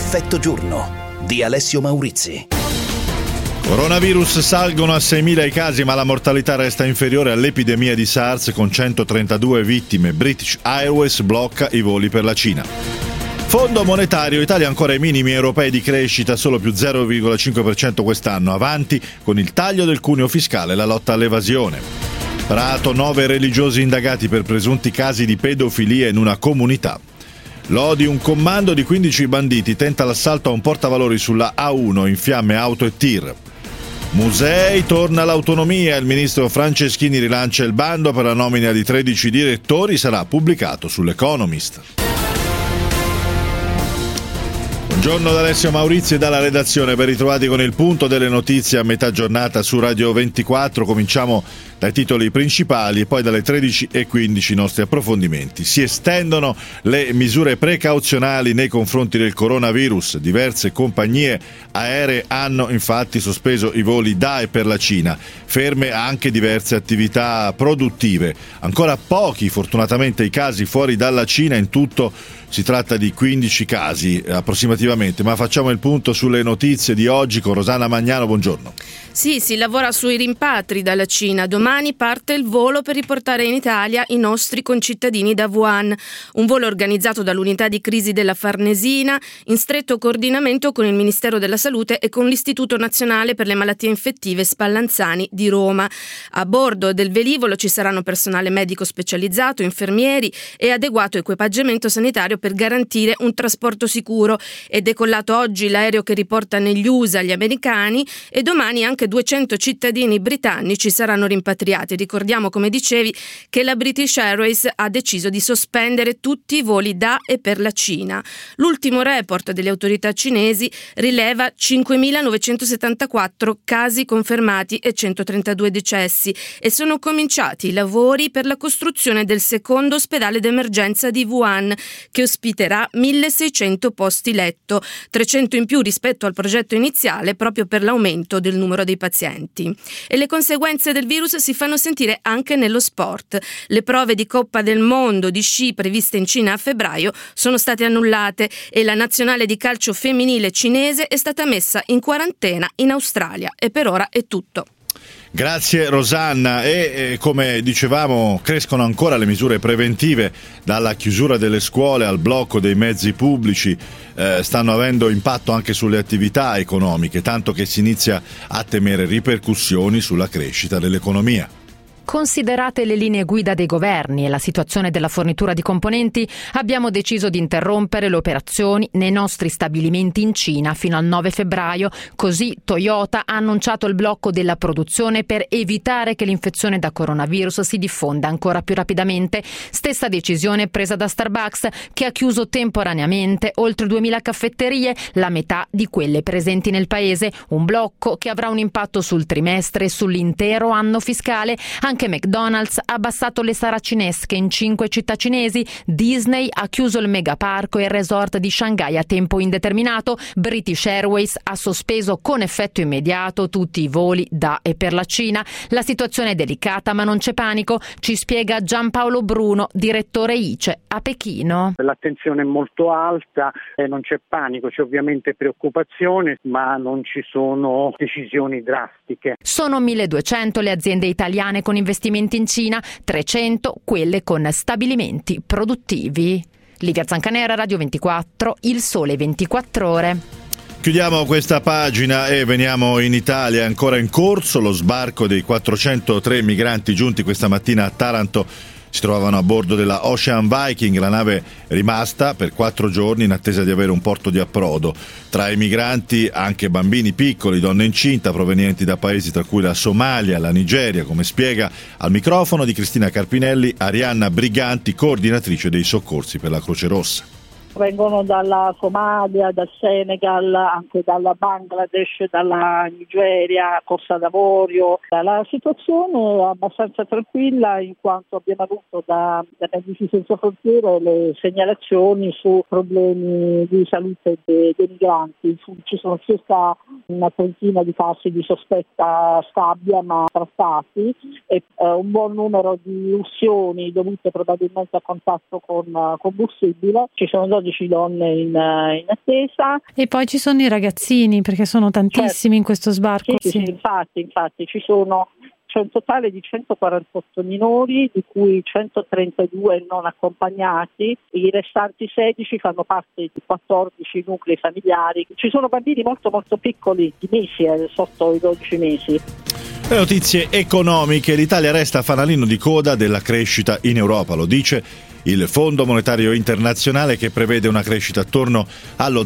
Effetto giorno di Alessio Maurizi. Coronavirus, salgono a 6.000 i casi, ma la mortalità resta inferiore all'epidemia di SARS con 132 vittime. British Airways blocca i voli per la Cina. Fondo monetario, Italia ancora ai minimi europei di crescita, solo più 0,5% quest'anno, avanti con il taglio del cuneo fiscale e la lotta all'evasione. Prato, 9 religiosi indagati per presunti casi di pedofilia in una comunità. Lodi, un comando di 15 banditi tenta l'assalto a un portavalori sulla A1, in fiamme auto e tir. Musei, torna l'autonomia, il ministro Franceschini rilancia il bando per la nomina di 13 direttori, sarà pubblicato sull'Economist. Buongiorno da Alessio Maurizi e dalla redazione, ben ritrovati con il punto delle notizie a metà giornata su Radio 24. Cominciamo dai titoli principali e poi dalle 13:15 i nostri approfondimenti. Si estendono le misure precauzionali nei confronti del coronavirus. Diverse compagnie aeree hanno infatti sospeso i voli da e per la Cina, ferme anche diverse attività produttive. Ancora pochi, fortunatamente, i casi fuori dalla Cina, in tutto si tratta di 15 casi approssimativamente, ma facciamo il punto sulle notizie di oggi con Rosanna Magnano, buongiorno. Sì, si lavora sui rimpatri dalla Cina. Domani parte il volo per riportare in Italia i nostri concittadini da Wuhan. Un volo organizzato dall'unità di crisi della Farnesina in stretto coordinamento con il Ministero della Salute e con l'Istituto Nazionale per le Malattie Infettive Spallanzani di Roma. A bordo del velivolo ci saranno personale medico specializzato, infermieri e adeguato equipaggiamento sanitario per garantire un trasporto sicuro. È decollato oggi l'aereo che riporta negli USA gli americani e domani anche 200 cittadini britannici saranno rimpatriati. Ricordiamo, come dicevi, che la British Airways ha deciso di sospendere tutti i voli da e per la Cina. L'ultimo report delle autorità cinesi rileva 5.974 casi confermati e 132 decessi e sono cominciati i lavori per la costruzione del secondo ospedale d'emergenza di Wuhan, che ospiterà 1.600 posti letto, 300 in più rispetto al progetto iniziale, proprio per l'aumento del numero dei pazienti. E le conseguenze del virus si fanno sentire anche nello sport. Le prove di Coppa del Mondo di sci previste in Cina a febbraio sono state annullate e la nazionale di calcio femminile cinese è stata messa in quarantena in Australia. E per ora è tutto. Grazie Rosanna. E come dicevamo, crescono ancora le misure preventive, dalla chiusura delle scuole al blocco dei mezzi pubblici. Stanno avendo impatto anche sulle attività economiche, tanto che si inizia a temere ripercussioni sulla crescita dell'economia. Considerate le linee guida dei governi e la situazione della fornitura di componenti, abbiamo deciso di interrompere le operazioni nei nostri stabilimenti in Cina fino al 9 febbraio. Così Toyota ha annunciato il blocco della produzione per evitare che l'infezione da coronavirus si diffonda ancora più rapidamente. Stessa decisione presa da Starbucks, che ha chiuso temporaneamente oltre 2.000 caffetterie, la metà di quelle presenti nel paese. Un blocco che avrà un impatto sul trimestre e sull'intero anno fiscale. Anche McDonald's ha abbassato le saracinesche in 5 città cinesi, Disney ha chiuso il megaparco e il resort di Shanghai a tempo indeterminato, British Airways ha sospeso con effetto immediato tutti i voli da e per la Cina. La situazione è delicata, ma non c'è panico, ci spiega Giampaolo Bruno, direttore ICE a Pechino. L'attenzione è molto alta, non c'è panico, c'è ovviamente preoccupazione, ma non ci sono decisioni drastiche. Sono 1.200 le aziende italiane con investimenti in Cina, 300 quelle con stabilimenti produttivi. Livia Zancanera, Radio 24, Il Sole 24 Ore. Chiudiamo questa pagina e veniamo in Italia. Ancora in corso lo sbarco dei 403 migranti giunti questa mattina a Taranto. Si trovavano a bordo della Ocean Viking, la nave rimasta per 4 giorni in attesa di avere un porto di approdo. Tra i migranti anche bambini piccoli, donne incinta provenienti da paesi tra cui la Somalia, la Nigeria, come spiega al microfono di Cristina Carpinelli Arianna Briganti, coordinatrice dei soccorsi per la Croce Rossa. Vengono dalla Somalia, dal Senegal, anche dalla Bangladesh, dalla Nigeria, Costa d'Avorio. La situazione è abbastanza tranquilla in quanto abbiamo avuto da Medici Senza Frontiere le segnalazioni su problemi di salute dei migranti. Ci sono circa una trentina di casi di sospetta scabbia ma trattati e un buon numero di ustioni dovute probabilmente a contatto con combustibile. Ci sono 12 donne in attesa. E poi ci sono i ragazzini, perché sono tantissimi in questo sbarco. Sì. Infatti c'è un totale di 148 minori, di cui 132 non accompagnati, i restanti 16 fanno parte di 14 nuclei familiari. Ci sono bambini molto molto piccoli, di mesi, sotto i 12 mesi. Le notizie economiche: l'Italia resta fanalino di coda della crescita in Europa, lo dice il Fondo Monetario Internazionale, che prevede una crescita attorno allo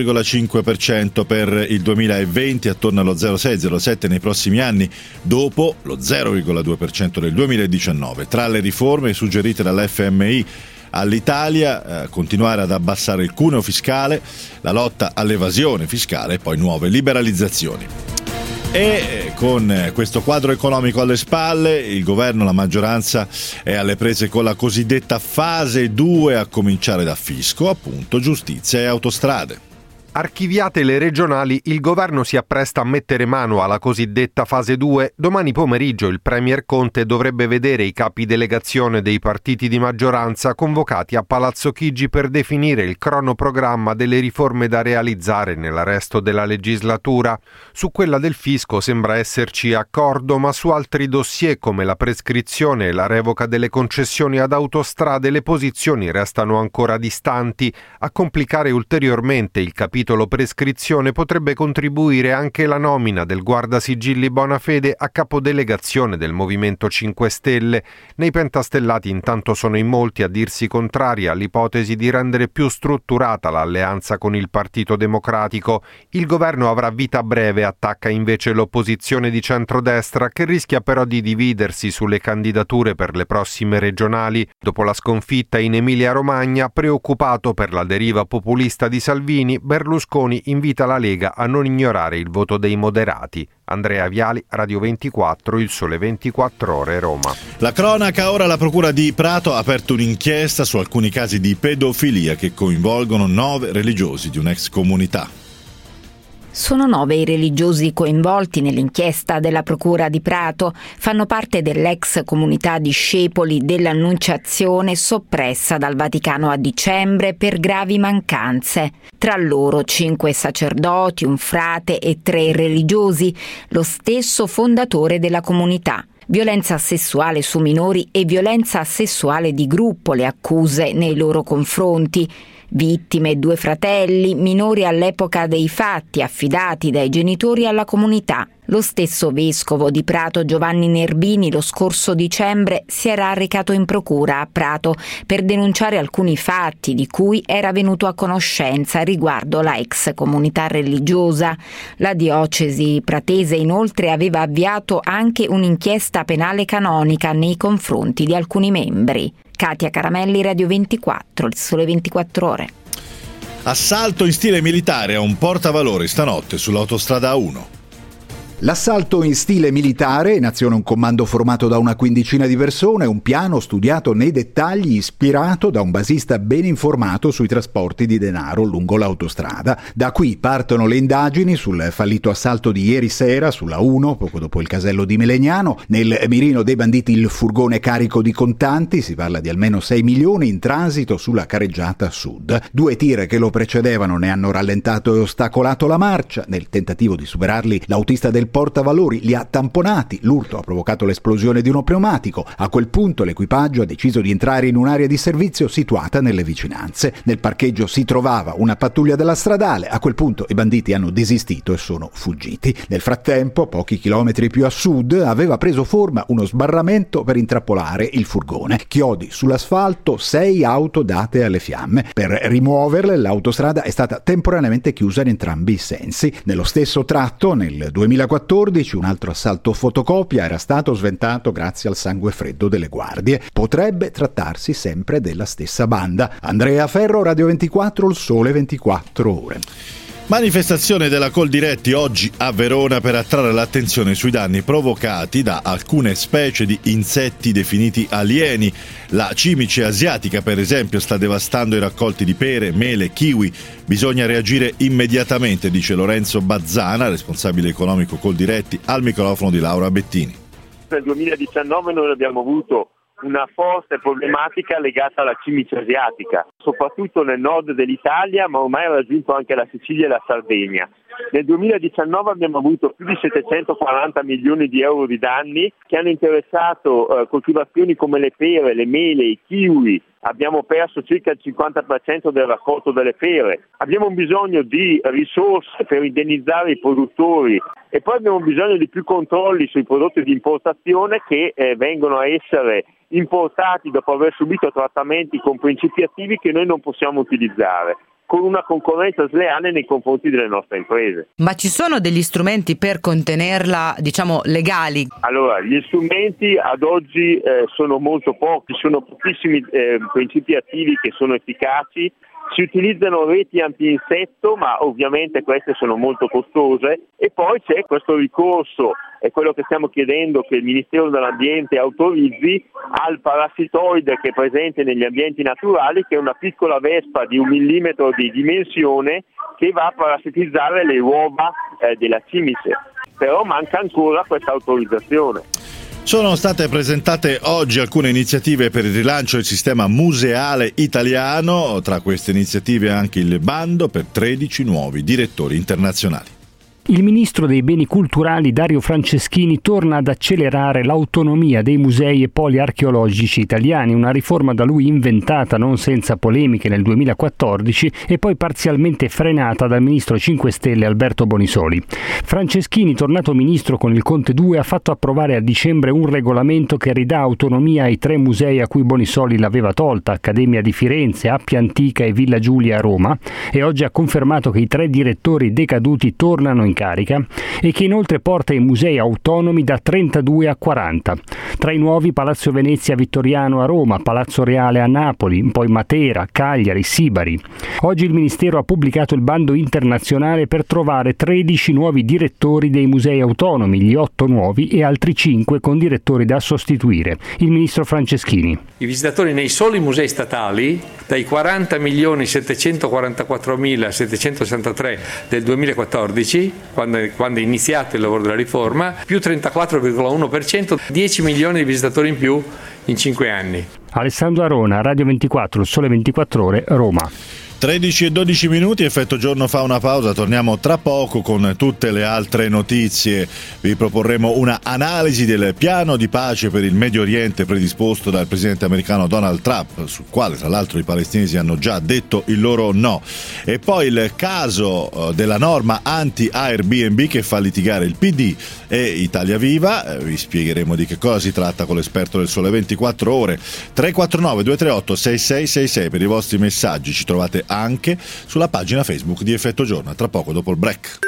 0,5% per il 2020, attorno allo 0,6-0,7 nei prossimi anni, dopo lo 0,2% del 2019. Tra le riforme suggerite dall'FMI all'Italia, continuare ad abbassare il cuneo fiscale, la lotta all'evasione fiscale e poi nuove liberalizzazioni. E con questo quadro economico alle spalle, il governo, la maggioranza è alle prese con la cosiddetta fase 2, a cominciare da fisco, appunto, giustizia e autostrade. Archiviate le regionali, il governo si appresta a mettere mano alla cosiddetta fase 2. Domani pomeriggio il premier Conte dovrebbe vedere i capi delegazione dei partiti di maggioranza convocati a Palazzo Chigi per definire il cronoprogramma delle riforme da realizzare nel resto della legislatura. Su quella del fisco sembra esserci accordo, ma su altri dossier come la prescrizione e la revoca delle concessioni ad autostrade le posizioni restano ancora distanti. A complicare ulteriormente il capitolo prescrizione potrebbe contribuire anche la nomina del guardasigilli Bonafede a capodelegazione del Movimento 5 Stelle. Nei pentastellati intanto sono in molti a dirsi contrari all'ipotesi di rendere più strutturata l'alleanza con il Partito Democratico. Il governo avrà vita breve, attacca invece l'opposizione di centrodestra, che rischia però di dividersi sulle candidature per le prossime regionali. Dopo la sconfitta in Emilia-Romagna, preoccupato per la deriva populista di Salvini, Berlusconi invita la Lega a non ignorare il voto dei moderati. Andrea Viali, Radio 24, Il Sole 24 Ore, Roma. La cronaca ora: la procura di Prato ha aperto un'inchiesta su alcuni casi di pedofilia che coinvolgono 9 religiosi di un'ex comunità. Sono 9 i religiosi coinvolti nell'inchiesta della Procura di Prato. Fanno parte dell'ex comunità discepoli dell'Annunciazione soppressa dal Vaticano a dicembre per gravi mancanze. Tra loro 5 sacerdoti, un frate e 3 religiosi, lo stesso fondatore della comunità. Violenza sessuale su minori e violenza sessuale di gruppo le accuse nei loro confronti. Vittime 2 fratelli, minori all'epoca dei fatti, affidati dai genitori alla comunità. Lo stesso vescovo di Prato, Giovanni Nerbini, lo scorso dicembre si era recato in procura a Prato per denunciare alcuni fatti di cui era venuto a conoscenza riguardo la ex comunità religiosa. La diocesi pratese inoltre aveva avviato anche un'inchiesta penale canonica nei confronti di alcuni membri. Katia Caramelli, Radio 24, Il Sole 24 Ore. Assalto in stile militare a un portavalori stanotte sull'autostrada A1. L'assalto in stile militare, in azione un comando formato da una quindicina di persone, un piano studiato nei dettagli, ispirato da un basista ben informato sui trasporti di denaro lungo l'autostrada. Da qui partono le indagini sul fallito assalto di ieri sera sulla 1, poco dopo il casello di Melegnano. Nel mirino dei banditi il furgone carico di contanti, si parla di almeno 6 milioni in transito sulla carreggiata sud. 2 tir che lo precedevano ne hanno rallentato e ostacolato la marcia. Nel tentativo di superarli, l'autista del portavalori li ha tamponati, l'urto ha provocato l'esplosione di uno pneumatico. A quel punto l'equipaggio ha deciso di entrare in un'area di servizio situata nelle vicinanze. Nel parcheggio si trovava una pattuglia della stradale. A quel punto i banditi hanno desistito e sono fuggiti. Nel frattempo, pochi chilometri più a sud, aveva preso forma uno sbarramento per intrappolare il furgone. Chiodi sull'asfalto, 6 auto date alle fiamme. Per rimuoverle l'autostrada è stata temporaneamente chiusa in entrambi i sensi. Nello stesso tratto, nel 2014, un altro assalto fotocopia era stato sventato grazie al sangue freddo delle guardie. Potrebbe trattarsi sempre della stessa banda. Andrea Ferro, Radio 24, Il Sole 24 Ore. Manifestazione della Coldiretti oggi a Verona per attrarre l'attenzione sui danni provocati da alcune specie di insetti definiti alieni. La cimice asiatica, per esempio, sta devastando i raccolti di pere, mele, kiwi. Bisogna reagire immediatamente, dice Lorenzo Bazzana, responsabile economico Coldiretti, al microfono di Laura Bettini. Nel 2019 noi abbiamo avuto una forte problematica legata alla cimice asiatica, soprattutto nel nord dell'Italia, ma ormai ha raggiunto anche la Sicilia e la Sardegna. Nel 2019 abbiamo avuto più di 740 milioni di euro di danni che hanno interessato coltivazioni come le pere, le mele, i kiwi. Abbiamo perso circa il 50% del raccolto delle pere. Abbiamo bisogno di risorse per indennizzare i produttori e poi abbiamo bisogno di più controlli sui prodotti di importazione che vengono a essere importati dopo aver subito trattamenti con principi attivi che noi non possiamo utilizzare, con una concorrenza sleale nei confronti delle nostre imprese. Ma ci sono degli strumenti per contenerla, legali? Allora, gli strumenti ad oggi sono molto pochi, sono pochissimi principi attivi che sono efficaci. Si utilizzano reti anti-insetto, ma ovviamente queste sono molto costose, e poi c'è questo ricorso, è quello che stiamo chiedendo che il Ministero dell'Ambiente autorizzi, al parassitoide che è presente negli ambienti naturali, che è una piccola vespa di 1 millimetro di dimensione che va a parassitizzare le uova della cimice. Però manca ancora questa autorizzazione. Sono state presentate oggi alcune iniziative per il rilancio del sistema museale italiano, tra queste iniziative anche il bando per 13 nuovi direttori internazionali. Il ministro dei beni culturali Dario Franceschini torna ad accelerare l'autonomia dei musei e poli archeologici italiani, una riforma da lui inventata non senza polemiche nel 2014 e poi parzialmente frenata dal ministro 5 Stelle Alberto Bonisoli. Franceschini, tornato ministro con il Conte 2, ha fatto approvare a dicembre un regolamento che ridà autonomia ai 3 musei a cui Bonisoli l'aveva tolta, Accademia di Firenze, Appia Antica e Villa Giulia a Roma, e oggi ha confermato che i 3 direttori decaduti tornano in carica e che inoltre porta i musei autonomi da 32 a 40. Tra i nuovi Palazzo Venezia Vittoriano a Roma, Palazzo Reale a Napoli, poi Matera, Cagliari, Sibari. Oggi il Ministero ha pubblicato il bando internazionale per trovare 13 nuovi direttori dei musei autonomi, gli 8 nuovi e altri 5 con direttori da sostituire. Il ministro Franceschini. I visitatori nei soli musei statali, dai 40.744.763 del 2014, quando è iniziato il lavoro della riforma, più 34,1%, 10 milioni di visitatori in più in 5 anni. Alessandro Arona, Radio 24, Il Sole 24 Ore, Roma. 13 e 12 minuti, Effetto Giorno fa una pausa, torniamo tra poco con tutte le altre notizie. Vi proporremo una analisi del piano di pace per il Medio Oriente predisposto dal presidente americano Donald Trump, sul quale tra l'altro i palestinesi hanno già detto il loro no. E poi il caso della norma anti-Airbnb che fa litigare il PD e Italia Viva. Vi spiegheremo di che cosa si tratta con l'esperto del Sole 24 Ore. 349 238 6666 per i vostri messaggi, ci trovate anche sulla pagina Facebook di Effetto Giorno. Tra poco, dopo il break.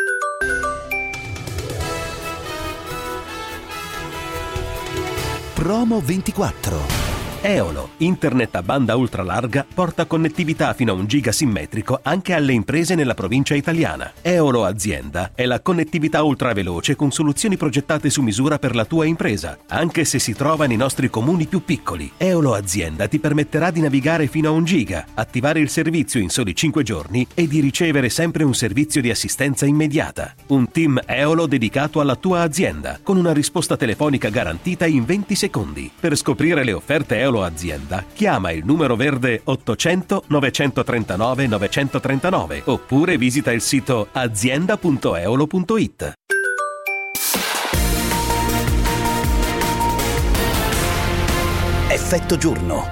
Promo 24. Eolo, internet a banda ultralarga, porta connettività fino a 1 giga simmetrico anche alle imprese nella provincia italiana. Eolo Azienda è la connettività ultraveloce con soluzioni progettate su misura per la tua impresa, anche se si trova nei nostri comuni più piccoli. Eolo Azienda ti permetterà di navigare fino a 1 giga, attivare il servizio in soli 5 giorni e di ricevere sempre un servizio di assistenza immediata. Un team Eolo dedicato alla tua azienda, con una risposta telefonica garantita in 20 secondi. Per scoprire le offerte Eolo Azienda, chiama il numero verde 800 939 939 oppure visita il sito azienda.eolo.it. Effetto Giorno.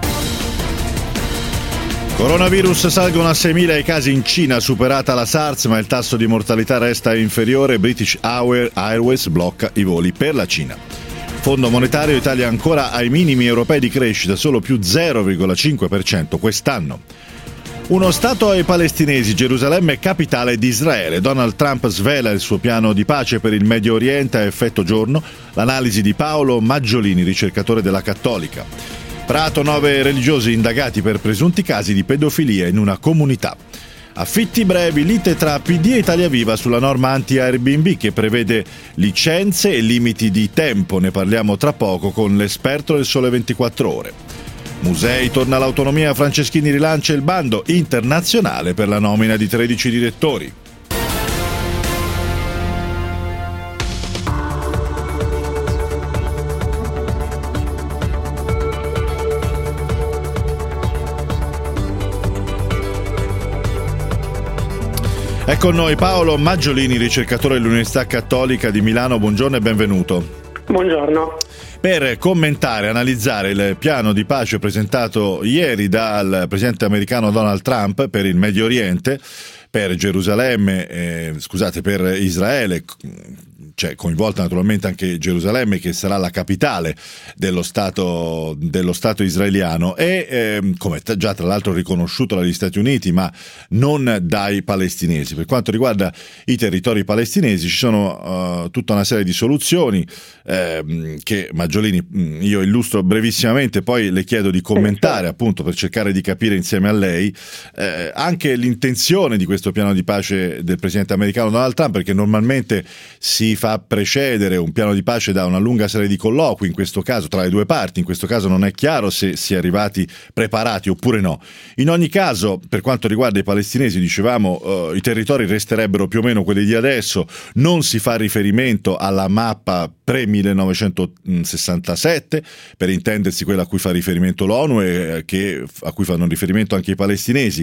Coronavirus, salgono a 6.000 i casi in Cina, superata la SARS, ma il tasso di mortalità resta inferiore. British Airways blocca i voli per la Cina. Fondo monetario, Italia ancora ai minimi europei di crescita, solo più 0,5% quest'anno. Uno Stato ai palestinesi, Gerusalemme capitale di Israele. Donald Trump svela il suo piano di pace per il Medio Oriente. A Effetto Giorno, l'analisi di Paolo Maggiolini, ricercatore della Cattolica. Prato, 9 religiosi indagati per presunti casi di pedofilia in una comunità. Affitti brevi, lite tra PD e Italia Viva sulla norma anti-Airbnb che prevede licenze e limiti di tempo. Ne parliamo tra poco con l'esperto del Sole 24 Ore. Musei, torna l'autonomia, Franceschini rilancia il bando internazionale per la nomina di 13 direttori. È con noi Paolo Maggiolini, ricercatore dell'Università Cattolica di Milano. Buongiorno e benvenuto. Buongiorno. Per commentare e analizzare il piano di pace presentato ieri dal presidente americano Donald Trump per il Medio Oriente, per Gerusalemme, per Israele, c'è coinvolta naturalmente anche Gerusalemme, che sarà la capitale dello Stato israeliano, e come già tra l'altro riconosciuto dagli Stati Uniti, ma non dai palestinesi. Per quanto riguarda i territori palestinesi ci sono tutta una serie di soluzioni che Maggiolini io illustro brevissimamente, poi le chiedo di commentare appunto per cercare di capire insieme a lei anche l'intenzione di questo piano di pace del presidente americano Donald Trump, perché normalmente si fa precedere un piano di pace da una lunga serie di colloqui, in questo caso tra le due parti. In questo caso non è chiaro se si è arrivati preparati oppure no. In ogni caso, per quanto riguarda i palestinesi, dicevamo i territori resterebbero più o meno quelli di adesso, non si fa riferimento alla mappa pre-1967, per intendersi quella a cui fa riferimento l'ONU e a cui fanno riferimento anche i palestinesi.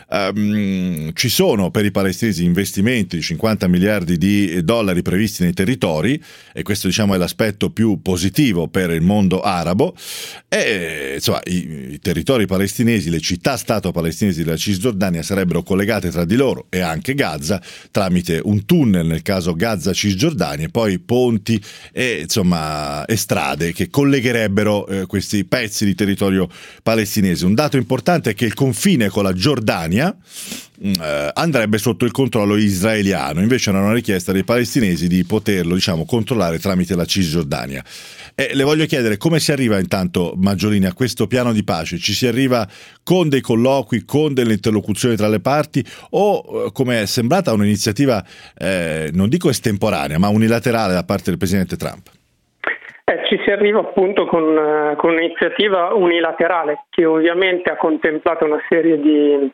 Ci sono per i palestinesi investimenti di 50 miliardi di dollari previsti nei territori, e questo diciamo è l'aspetto più positivo per il mondo arabo, e insomma i territori palestinesi, le città-stato palestinesi della Cisgiordania sarebbero collegate tra di loro e anche Gaza tramite un tunnel nel caso Gaza-Cisgiordania, e poi ponti e strade che collegherebbero questi pezzi di territorio palestinese. Un dato importante è che il confine con la Giordania andrebbe sotto il controllo israeliano, invece era una richiesta dei palestinesi di poterlo controllare tramite la Cisgiordania. Le voglio chiedere come si arriva intanto, Maggiolini, a questo piano di pace. Ci si arriva con dei colloqui, con delle interlocuzioni tra le parti, o come è sembrata un'iniziativa non dico estemporanea ma unilaterale da parte del presidente Trump? Ci si arriva appunto con un'iniziativa unilaterale che ovviamente ha contemplato una serie di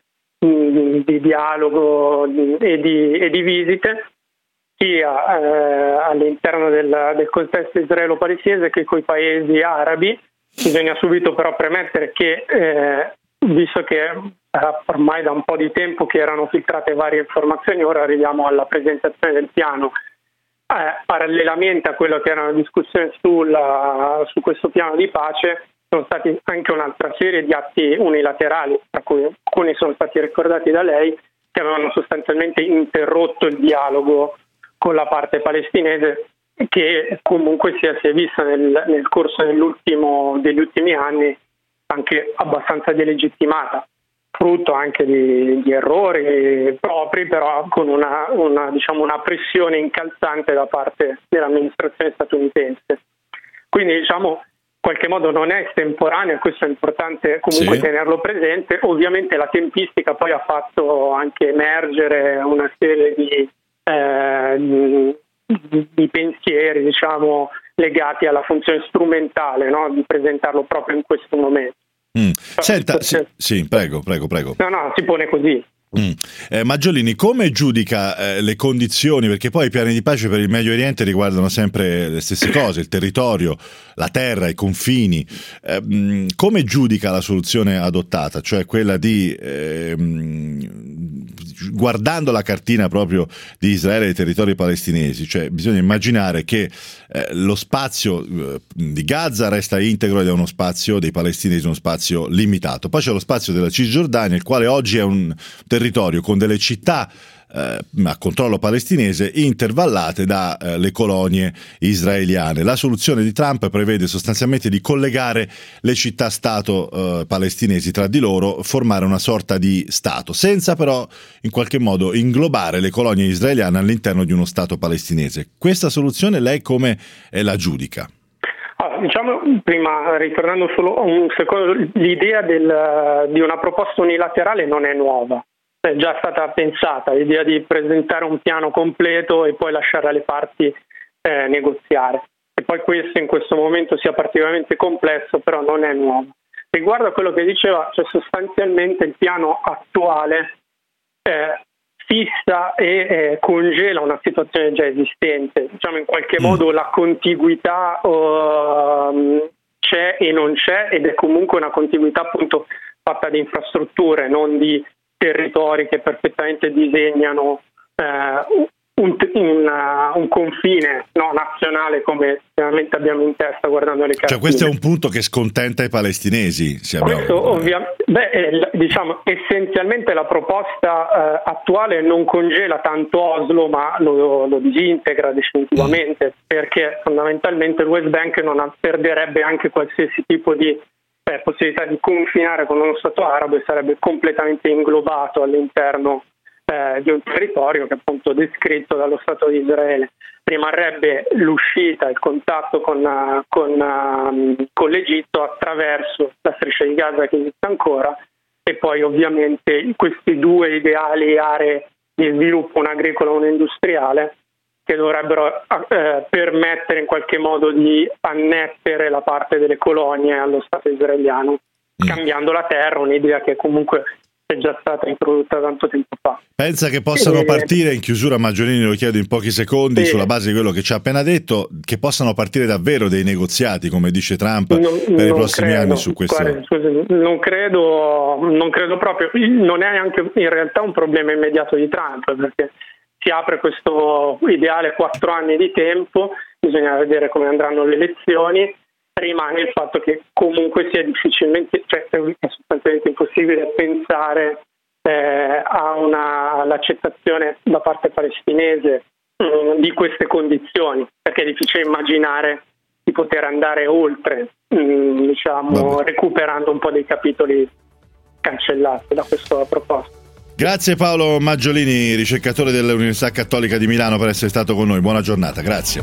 dialogo e di visite sia all'interno del contesto israelo-palestinese che coi paesi arabi. Bisogna subito però premettere che visto che ormai da un po' di tempo che erano filtrate varie informazioni, ora arriviamo alla presentazione del piano. Parallelamente a quello che era una discussione su questo piano di pace, sono stati anche un'altra serie di atti unilaterali, tra cui alcuni sono stati ricordati da lei, che avevano sostanzialmente interrotto il dialogo con la parte palestinese, che comunque si è vista nel corso degli ultimi anni anche abbastanza delegittimata, frutto anche di errori propri, però con una pressione incalzante da parte dell'amministrazione statunitense. Quindi in qualche modo non è estemporaneo, questo è importante comunque tenerlo presente. Ovviamente la tempistica poi ha fatto anche emergere una serie di pensieri legati alla funzione strumentale, no? Di presentarlo proprio in questo momento. Senta, sì, prego. No, si pone così. Maggiolini, come giudica le condizioni, perché poi i piani di pace per il Medio Oriente riguardano sempre le stesse cose, il territorio, la terra, i confini, come giudica la soluzione adottata, cioè quella di guardando la cartina proprio di Israele e dei territori palestinesi, cioè bisogna immaginare che lo spazio di Gaza resta integro ed è uno spazio dei palestinesi, uno spazio limitato. Poi c'è lo spazio della Cisgiordania, il quale oggi è un territorio con delle città a controllo palestinese intervallate da le colonie israeliane. La soluzione di Trump prevede sostanzialmente di collegare le città-stato palestinesi tra di loro, formare una sorta di stato, senza però in qualche modo inglobare le colonie israeliane all'interno di uno stato palestinese. Questa soluzione lei come la giudica? Prima, ritornando solo un secondo, l'idea di una proposta unilaterale non è nuova. È già stata pensata l'idea di presentare un piano completo e poi lasciare alle parti negoziare. E poi questo in questo momento sia particolarmente complesso, però non è nuovo. Riguardo a quello che diceva, sostanzialmente il piano attuale fissa e congela una situazione già esistente. In qualche modo la contiguità c'è e non c'è, ed è comunque una contiguità appunto fatta di infrastrutture, non di territori che perfettamente disegnano un confine nazionale come veramente abbiamo in testa guardando le carte. Cioè questo è un punto che scontenta i palestinesi. Diciamo essenzialmente la proposta attuale non congela tanto Oslo, ma lo disintegra definitivamente, perché fondamentalmente il West Bank perderebbe anche qualsiasi tipo di possibilità di confinare con uno Stato arabo e sarebbe completamente inglobato all'interno di un territorio che è appunto descritto dallo Stato di Israele. Rimarrebbe l'uscita, il contatto con l'Egitto attraverso la striscia di Gaza che esiste ancora, e poi ovviamente questi due ideali aree di sviluppo, una agricola e una industriale, che dovrebbero permettere in qualche modo di annettere la parte delle colonie allo Stato israeliano, cambiando la terra, un'idea che comunque è già stata introdotta tanto tempo fa. Pensa che possano partire, in chiusura Maggiolini lo chiedo in pochi secondi, sulla base di quello che ci ha appena detto, che possano partire davvero dei negoziati, come dice Trump, per i prossimi anni su questo? Guarda, non credo proprio, non è neanche in realtà un problema immediato di Trump, perché si apre questo ideale 4 anni di tempo, bisogna vedere come andranno le elezioni. Rimane il fatto che comunque sia difficilmente, è sostanzialmente impossibile pensare all'accettazione da parte palestinese di queste condizioni, perché è difficile immaginare di poter andare oltre, recuperando un po' dei capitoli cancellati da questa proposta. Grazie Paolo Maggiolini, ricercatore dell'Università Cattolica di Milano, per essere stato con noi. Buona giornata, grazie.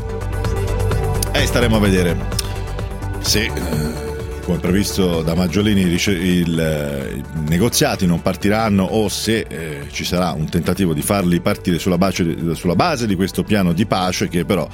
Staremo a vedere se, come previsto da Maggiolini, i negoziati non partiranno o se ci sarà un tentativo di farli partire sulla base di questo piano di pace, che però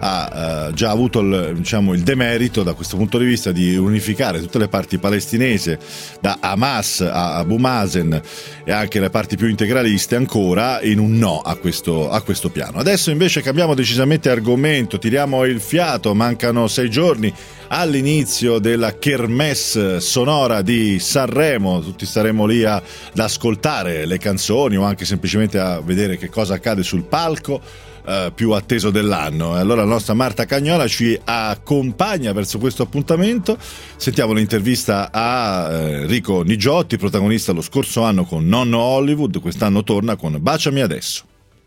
ha già avuto il demerito da questo punto di vista di unificare tutte le parti palestinesi, da Hamas a Abu Mazen e anche le parti più integraliste ancora, in un no a questo piano. Adesso invece cambiamo decisamente argomento, tiriamo il fiato, mancano 6 giorni all'inizio della Kermesse sonora di Sanremo, tutti staremo lì ad ascoltare le canzoni o anche semplicemente a vedere che cosa accade sul palco più atteso dell'anno. Allora la nostra Marta Cagnola ci accompagna verso questo appuntamento. Sentiamo l'intervista a Enrico Nigiotti, protagonista lo scorso anno con Nonno Hollywood, quest'anno torna con Baciami adesso.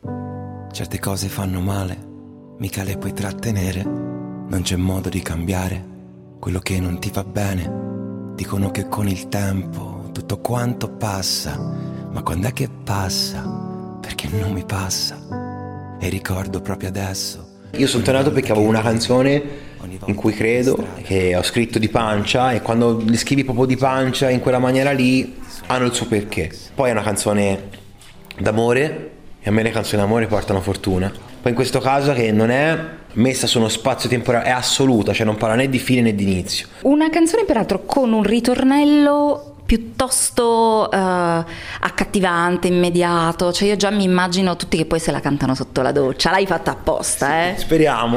Certe cose fanno male, mica le puoi trattenere, non c'è modo di cambiare quello che non ti va bene. Dicono che con il tempo tutto quanto passa, ma quando è che passa? Perché non mi passa. E ricordo proprio adesso. Io sono tornato perché avevo una canzone in cui credo, che ho scritto di pancia, e quando li scrivi proprio di pancia in quella maniera lì hanno il suo perché. Poi è una canzone d'amore, e a me le canzoni d'amore portano fortuna. Poi in questo caso, che non è messa su uno spazio temporale, è assoluta, cioè non parla né di fine né di inizio. Una canzone peraltro con un ritornello piuttosto accattivante, immediato, cioè io già mi immagino tutti che poi se la cantano sotto la doccia. L'hai fatta apposta, eh? Speriamo,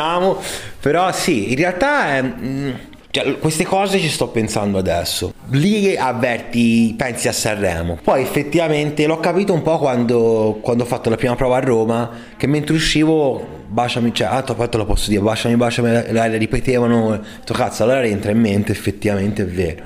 però sì, in realtà queste cose ci sto pensando adesso. Lì pensi a Sanremo. Poi effettivamente l'ho capito un po' quando ho fatto la prima prova a Roma, che mentre uscivo baciami, poi lo posso dire, baciami, la ripetevano, cazzo, allora rientra in mente, effettivamente è vero.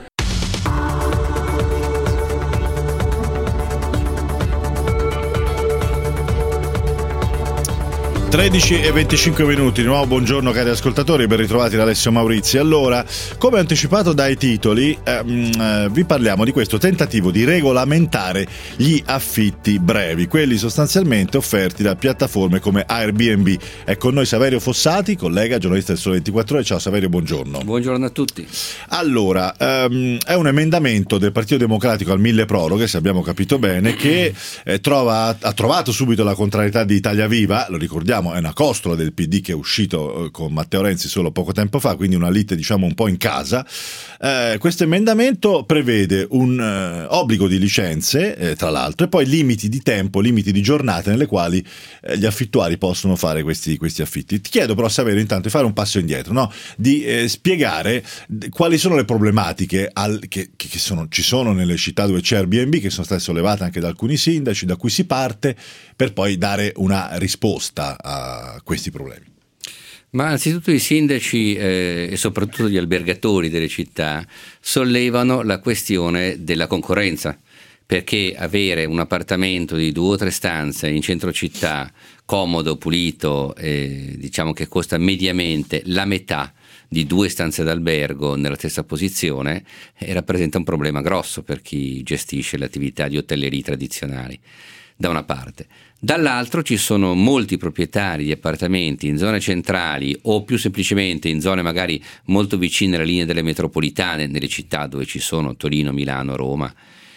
13:25, di nuovo buongiorno cari ascoltatori, ben ritrovati da Alessio Maurizi. Allora, come anticipato dai titoli, vi parliamo di questo tentativo di regolamentare gli affitti brevi, quelli sostanzialmente offerti da piattaforme come Airbnb. È con noi Saverio Fossati, collega, giornalista del Sole 24 Ore. Ciao Saverio, buongiorno. Buongiorno a tutti. Allora, è un emendamento del Partito Democratico al milleproroghe, se abbiamo capito bene, che ha trovato subito la contrarietà di Italia Viva, lo ricordiamo, ricordiamo è una costola del PD che è uscito con Matteo Renzi solo poco tempo fa, quindi una lite diciamo un po' in casa. Questo emendamento prevede un obbligo di licenze, tra l'altro, e poi limiti di tempo, limiti di giornate nelle quali gli affittuari possono fare questi affitti. Ti chiedo però, Saverio, intanto di fare un passo indietro, no? Di spiegare quali sono le problematiche ci sono nelle città dove c'è Airbnb, che sono state sollevate anche da alcuni sindaci, da cui si parte per poi dare una risposta a questi problemi. Ma anzitutto i sindaci e soprattutto gli albergatori delle città sollevano la questione della concorrenza, perché avere un appartamento di 2 o 3 stanze in centro città, comodo, pulito, diciamo che costa mediamente la metà di 2 stanze d'albergo nella stessa posizione, rappresenta un problema grosso per chi gestisce le attività di hotellerie tradizionali, da una parte. Dall'altro ci sono molti proprietari di appartamenti in zone centrali o più semplicemente in zone magari molto vicine alle linee delle metropolitane, nelle città dove ci sono Torino, Milano, Roma,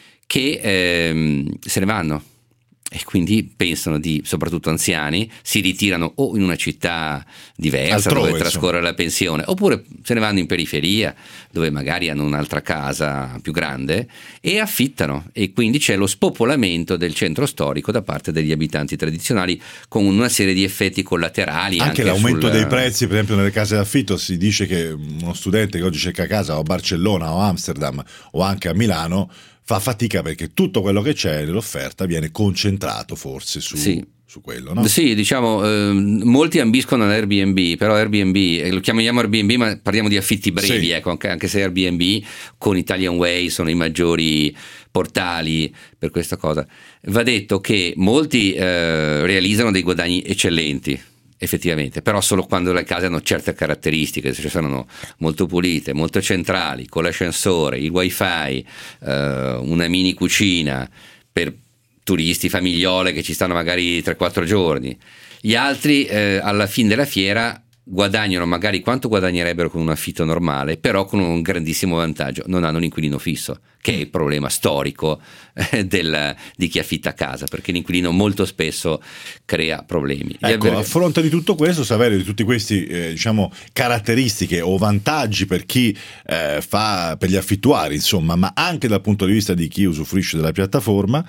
che se ne vanno e quindi pensano soprattutto anziani, si ritirano o in una città diversa dove trascorre la pensione, oppure se ne vanno in periferia dove magari hanno un'altra casa più grande e affittano, e quindi c'è lo spopolamento del centro storico da parte degli abitanti tradizionali, con una serie di effetti collaterali. Anche l'aumento dei prezzi, per esempio nelle case d'affitto. Si dice che uno studente che oggi cerca casa a Barcellona o Amsterdam o anche a Milano fa fatica, perché tutto quello che c'è nell'offerta viene concentrato forse su quello, no? Sì, diciamo, molti ambiscono all'Airbnb, però Airbnb, lo chiamiamo Airbnb ma parliamo di affitti brevi, ecco, anche se Airbnb con Italian Way sono i maggiori portali per questa cosa. Va detto che molti realizzano dei guadagni eccellenti, effettivamente, però solo quando le case hanno certe caratteristiche, cioè sono molto pulite, molto centrali, con l'ascensore, il wifi, una mini cucina per turisti, famigliole che ci stanno magari 3-4 giorni. Gli altri alla fine della fiera guadagnano magari quanto guadagnerebbero con un affitto normale, però con un grandissimo vantaggio: non hanno l'inquilino fisso, che è il problema storico di chi affitta casa, perché l'inquilino molto spesso crea problemi. Ecco, a fronte di tutto questo, Saverio, di tutti questi diciamo caratteristiche o vantaggi per chi fa, per gli affittuari insomma, ma anche dal punto di vista di chi usufruisce della piattaforma,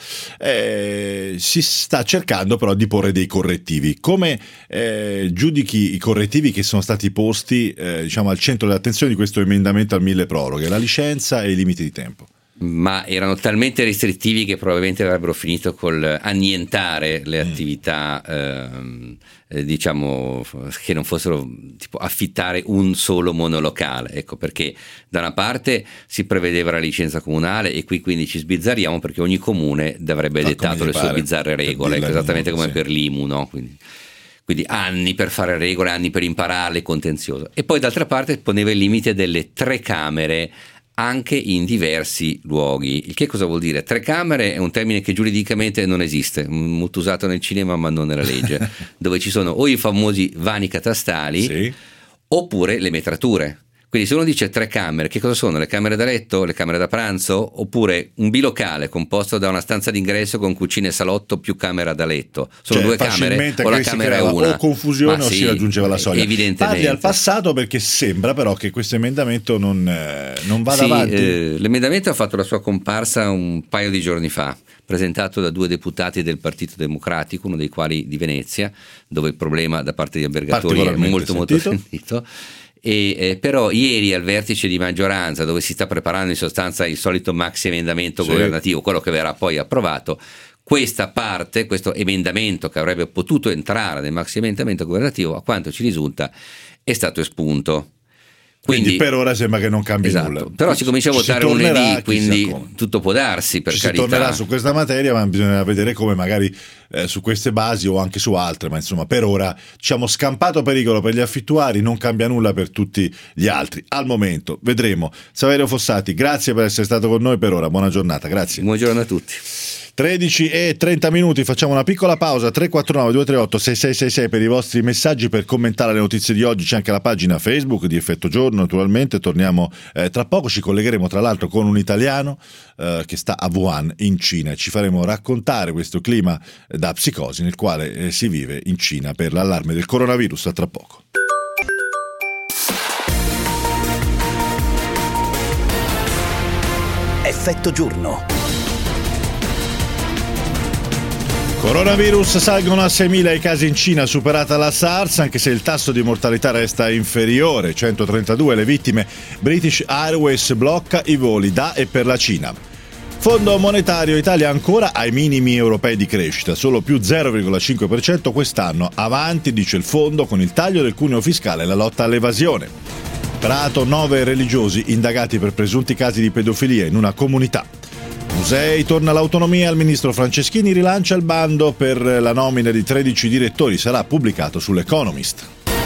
si sta cercando però di porre dei correttivi. Come giudichi i correttivi che sono stati posti diciamo al centro dell'attenzione di questo emendamento al milleproroghe, la licenza e i limiti di tempo? Ma erano talmente restrittivi che probabilmente avrebbero finito col annientare le attività diciamo che non fossero tipo affittare un solo monolocale, ecco, perché da una parte si prevedeva la licenza comunale e qui quindi ci sbizzarriamo, perché ogni comune avrebbe dettato le sue bizzarre regole, esattamente come per l'IMU, no? Quindi anni per fare regole, anni per impararle, contenzioso. E poi d'altra parte poneva il limite delle 3 camere anche in diversi luoghi. Il che cosa vuol dire? 3 camere è un termine che giuridicamente non esiste, molto usato nel cinema ma non nella legge, dove ci sono o i famosi vani catastali oppure le metrature. Quindi se uno dice 3 camere, che cosa sono? Le camere da letto, le camere da pranzo, oppure un bilocale composto da una stanza d'ingresso con cucina e salotto più camera da letto? Sono 2 camere o la camera è una? O confusione o si raggiungeva la soglia. Evidentemente. Parli al passato, perché sembra però che questo emendamento non vada avanti. L'emendamento ha fatto la sua comparsa un paio di giorni fa, presentato da 2 deputati del Partito Democratico, uno dei quali di Venezia, dove il problema da parte degli albergatori è molto sentito. Però ieri al vertice di maggioranza, dove si sta preparando in sostanza il solito maxi emendamento governativo, quello che verrà poi approvato, questa parte, questo emendamento che avrebbe potuto entrare nel maxi emendamento governativo, a quanto ci risulta è stato espunto. Quindi per ora sembra che non cambi nulla. Però si comincia a votare lunedì, quindi tutto può darsi, per carità. Si tornerà su questa materia, ma bisogna vedere come, magari su queste basi o anche su altre, ma insomma per ora diciamo scampato pericolo per gli affittuari, non cambia nulla per tutti gli altri. Al momento vedremo. Saverio Fossati, grazie per essere stato con noi per ora, buona giornata, grazie. Buongiorno a tutti. 13:30, facciamo una piccola pausa. 349 238 6666 per i vostri messaggi, per commentare le notizie di oggi. C'è anche la pagina Facebook di Effetto Giorno, naturalmente. Torniamo tra poco, ci collegheremo tra l'altro con un italiano che sta a Wuhan in Cina, e ci faremo raccontare questo clima da psicosi nel quale si vive in Cina per l'allarme del coronavirus. A tra poco. Effetto Giorno. Coronavirus, salgono a 6.000 i casi in Cina, superata la SARS, anche se il tasso di mortalità resta inferiore, 132 le vittime. British Airways blocca i voli da e per la Cina. Fondo monetario, Italia ancora ai minimi europei di crescita, solo più 0,5% quest'anno, avanti, dice il fondo, con il taglio del cuneo fiscale e la lotta all'evasione. Prato, 9 religiosi indagati per presunti casi di pedofilia in una comunità. Musei, torna l'autonomia, il ministro Franceschini rilancia il bando per la nomina di 13 direttori, sarà pubblicato sull'Economist.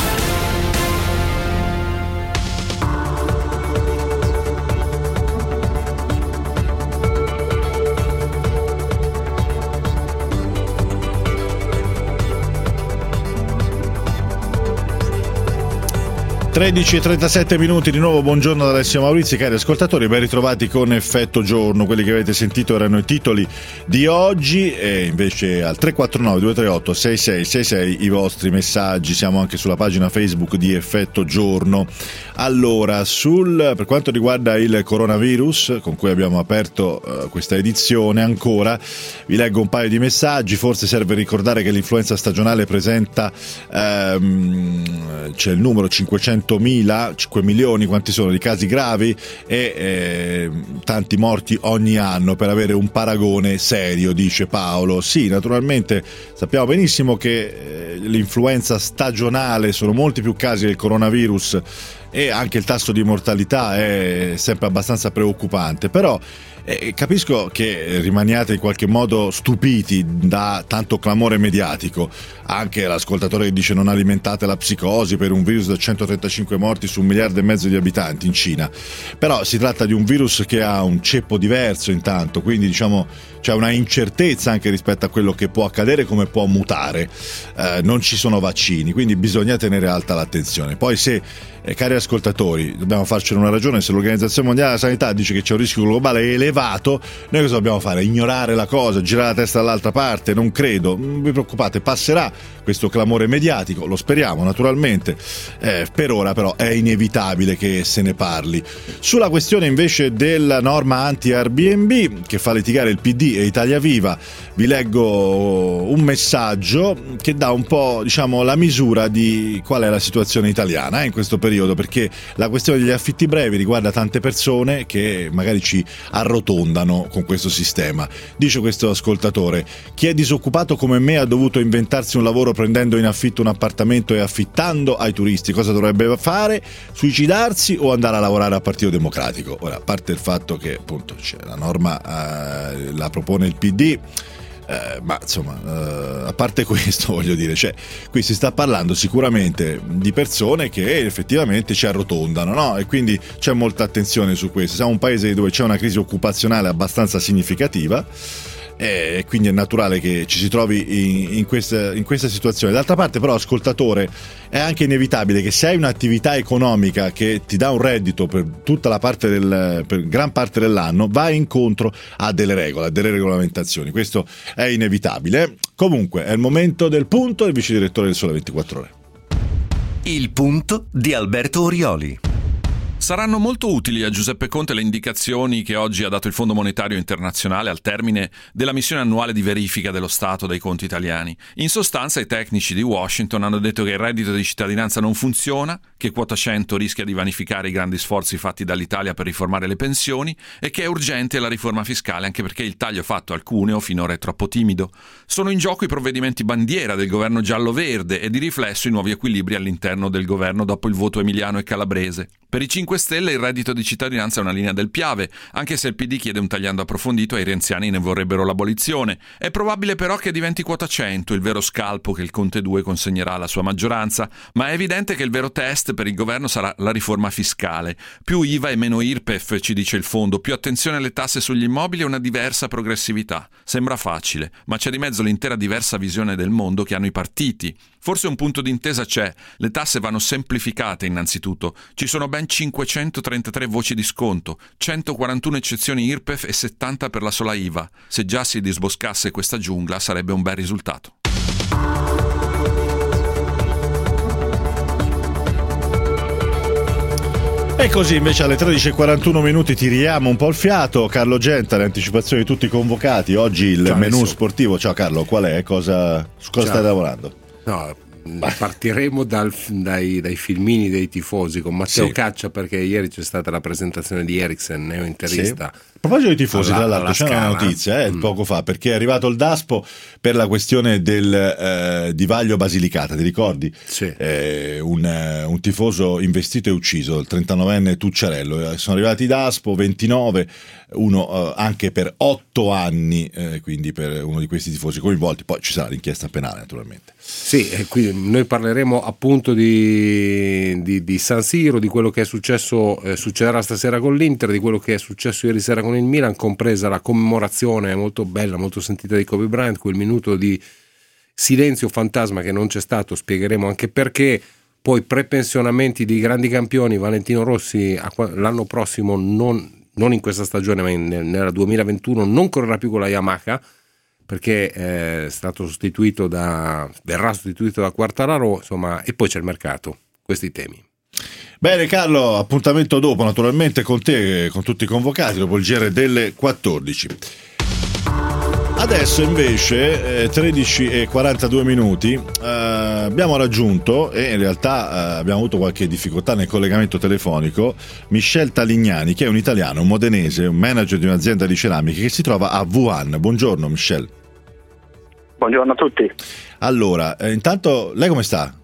13:37 di nuovo, buongiorno da Alessio Maurizi, cari ascoltatori, ben ritrovati con Effetto Giorno. Quelli che avete sentito erano i titoli di oggi, e invece al 349 238 6666 i vostri messaggi. Siamo anche sulla pagina Facebook di Effetto Giorno. Allora, per quanto riguarda il coronavirus, con cui abbiamo aperto questa edizione, ancora vi leggo un paio di messaggi. Forse serve ricordare che l'influenza stagionale presenta c'è il numero 500.000, 5 milioni, quanti sono, di casi gravi e tanti morti ogni anno, per avere un paragone serio, dice Paolo. Sì, naturalmente sappiamo benissimo che l'influenza stagionale sono molti più casi del coronavirus, e anche il tasso di mortalità è sempre abbastanza preoccupante, però capisco che rimaniate in qualche modo stupiti da tanto clamore mediatico. Anche l'ascoltatore che dice non alimentate la psicosi per un virus da 135 morti su 1,5 miliardi di abitanti in Cina, però si tratta di un virus che ha un ceppo diverso intanto, quindi diciamo c'è una incertezza anche rispetto a quello che può accadere, come può mutare. Non ci sono vaccini, quindi bisogna tenere alta l'attenzione. Poi se cari ascoltatori, dobbiamo farcene una ragione, se l'Organizzazione Mondiale della Sanità dice che c'è un rischio globale elevato, noi cosa dobbiamo fare? Ignorare la cosa, girare la testa dall'altra parte? Non credo, non vi preoccupate, passerà questo clamore mediatico, lo speriamo naturalmente, per ora però è inevitabile che se ne parli. Sulla questione invece della norma anti-Airbnb che fa litigare il PD e Italia Viva, vi leggo un messaggio che dà un po', diciamo, la misura di qual è la situazione italiana in questo periodo, perché la questione degli affitti brevi riguarda tante persone che magari ci arrotondano con questo sistema. Dice questo ascoltatore: chi è disoccupato come me ha dovuto inventarsi un lavoro prendendo in affitto un appartamento e affittando ai turisti. Cosa dovrebbe fare? Suicidarsi o andare a lavorare al Partito Democratico? Ora, a parte il fatto che appunto la norma la propone il PD, ma insomma, a parte questo, voglio dire, qui si sta parlando sicuramente di persone che effettivamente ci arrotondano, no? E quindi c'è molta attenzione su questo. Siamo un paese dove c'è una crisi occupazionale abbastanza significativa, e quindi è naturale che ci si trovi in questa situazione. D'altra parte però, ascoltatore, è anche inevitabile che se hai un'attività economica che ti dà un reddito per tutta la parte per gran parte dell'anno, vai incontro a delle regole, a delle regolamentazioni. Questo è inevitabile. Comunque è il momento del punto del vice direttore del Sole 24 Ore. Il punto di Alberto Orioli. Saranno molto utili a Giuseppe Conte le indicazioni che oggi ha dato il Fondo Monetario Internazionale al termine della missione annuale di verifica dello Stato dei conti italiani. In sostanza, i tecnici di Washington hanno detto che il reddito di cittadinanza non funziona, che quota 100 rischia di vanificare i grandi sforzi fatti dall'Italia per riformare le pensioni e che è urgente la riforma fiscale, anche perché il taglio fatto al cuneo finora è troppo timido. Sono in gioco i provvedimenti bandiera del governo giallo-verde e di riflesso i nuovi equilibri all'interno del governo dopo il voto emiliano e calabrese. Per i 5 5 Stelle il reddito di cittadinanza è una linea del Piave, anche se il PD chiede un tagliando approfondito e i renziani ne vorrebbero l'abolizione. È probabile però che diventi quota 100 il vero scalpo che il Conte 2 consegnerà alla sua maggioranza, ma è evidente che il vero test per il governo sarà la riforma fiscale. Più IVA e meno IRPEF, ci dice il fondo, più attenzione alle tasse sugli immobili e una diversa progressività. Sembra facile, ma c'è di mezzo l'intera diversa visione del mondo che hanno i partiti. Forse un punto d'intesa c'è, le tasse vanno semplificate innanzitutto, ci sono ben 533 voci di sconto, 141 eccezioni IRPEF e 70 per la sola IVA. Se già si disboscasse questa giungla sarebbe un bel risultato. E così invece alle 13:41 tiriamo un po' il fiato. Carlo Genta, le anticipazioni di tutti i convocati. Oggi il menù sportivo. Ciao Carlo, qual è? Su cosa stai lavorando? No, partiremo dai filmini dei tifosi con Matteo Caccia, perché ieri c'è stata la presentazione di Eriksen, neointerista. A proposito dei tifosi, tra l'altro c'è una notizia poco fa, perché è arrivato il DASPO per la questione del Divaglio Basilicata, ti ricordi? Sì. Un tifoso investito e ucciso, il 39enne Tucciarello. Sono arrivati i DASPO, 29, uno anche per 8 anni, quindi per uno di questi tifosi coinvolti. Poi ci sarà l'inchiesta penale naturalmente. Sì, e quindi noi parleremo appunto di San Siro, di quello che è successo, succederà stasera con l'Inter, di quello che è successo ieri sera con il Milan, compresa la commemorazione molto bella, molto sentita di Kobe Bryant, quel minuto di silenzio fantasma che non c'è stato, spiegheremo anche perché. Poi prepensionamenti di grandi campioni, Valentino Rossi l'anno prossimo, non in questa stagione ma nella 2021, non correrà più con la Yamaha, perché verrà sostituito da Quartararo, insomma, e poi c'è il mercato, questi temi. Bene Carlo, appuntamento dopo naturalmente con te, con tutti i convocati, dopo il GR delle 14. Adesso invece 13:42 abbiamo raggiunto, e in realtà abbiamo avuto qualche difficoltà nel collegamento telefonico, Michel Talignani, che è un italiano, un modenese, un manager di un'azienda di ceramiche che si trova a Wuhan. Buongiorno Michel. Buongiorno a tutti. Allora, intanto lei come sta?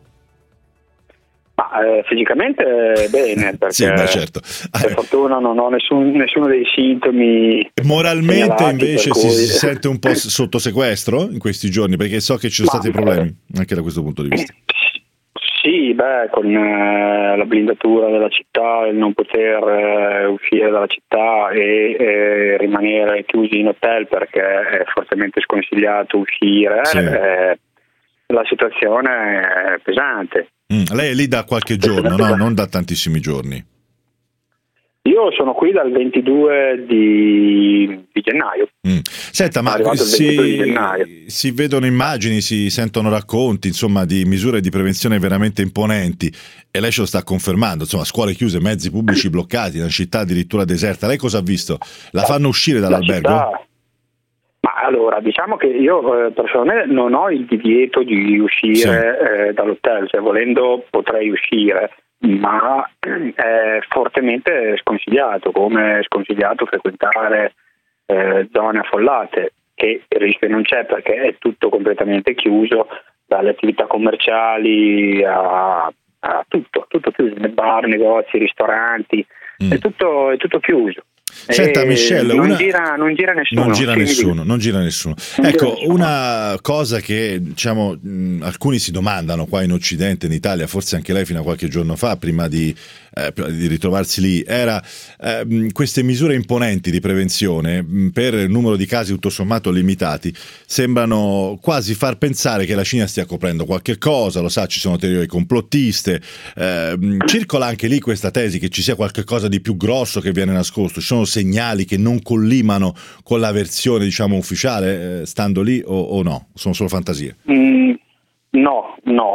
Fisicamente bene, perché sì, certo. Per fortuna non ho nessuno dei sintomi. Moralmente invece si sente un po' sotto sequestro in questi giorni, perché so che ci sono stati problemi anche da questo punto di vista. Sì, con la blindatura della città, il non poter uscire dalla città e rimanere chiusi in hotel perché è fortemente sconsigliato uscire, sì. La situazione è pesante. Lei è lì da qualche giorno, no? Non da tantissimi giorni. Io sono qui dal 22 di gennaio. Senta, ma si vedono immagini, si sentono racconti, insomma, di misure di prevenzione veramente imponenti, e lei ce lo sta confermando, insomma, scuole chiuse, mezzi pubblici bloccati, una città addirittura deserta. Lei cosa ha visto? La fanno uscire dall'albergo? Ma allora, diciamo che io personalmente non ho il divieto di uscire dall'hotel, cioè volendo potrei uscire, ma è fortemente sconsigliato, come è sconsigliato frequentare zone affollate, che il rischio non c'è perché è tutto completamente chiuso, dalle attività commerciali a tutto chiuso, bar, negozi, ristoranti, è tutto chiuso. Senta Michel, non gira nessuno. Ecco, una cosa che diciamo alcuni si domandano qua in Occidente, in Italia, forse anche lei fino a qualche giorno fa, prima di ritrovarsi lì, era queste misure imponenti di prevenzione per il numero di casi tutto sommato limitati sembrano quasi far pensare che la Cina stia coprendo qualche cosa, lo sa, ci sono teorie complottiste, circola anche lì questa tesi che ci sia qualche cosa di più grosso che viene nascosto, ci sono segnali che non collimano con la versione diciamo ufficiale, stando lì o no? Sono solo fantasie? No,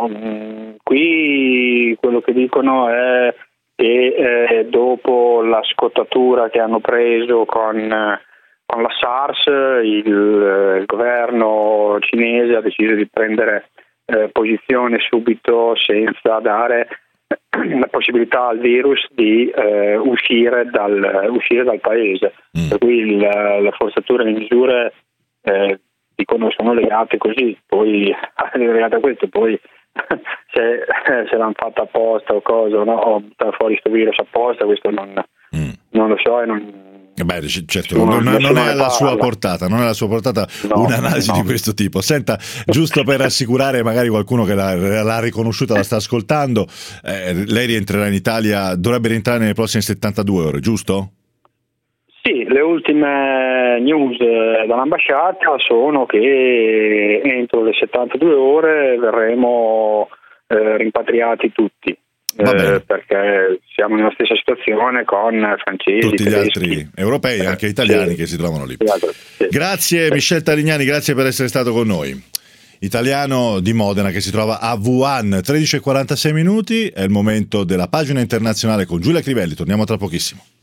qui quello che dicono è che dopo la scottatura che hanno preso con la SARS il governo cinese ha deciso di prendere posizione subito senza dare la possibilità al virus di uscire dal paese, per cui le forzature e le misure dicono sono legate così, poi legate a questo, poi se l'hanno fatta apposta o cosa, no? O buttare fuori sto virus apposta, questo non lo so e non... Beh, certo, non è alla sua portata, un'analisi di questo tipo. Senta, giusto per assicurare magari qualcuno che l'ha riconosciuta, la sta ascoltando, lei rientrerà in Italia, dovrebbe rientrare nelle prossime 72 ore, giusto? Sì, le ultime news dall'ambasciata sono che entro le 72 ore verremo rimpatriati tutti. Perché siamo nella stessa situazione con francesi, tutti gli tedeschi, altri europei, anche italiani che si trovano lì. Grazie Michel Tarignani, grazie per essere stato con noi. Italiano di Modena che si trova a Wuhan. 13:46 minuti, è il momento della pagina internazionale con Giulia Crivelli, torniamo tra pochissimo.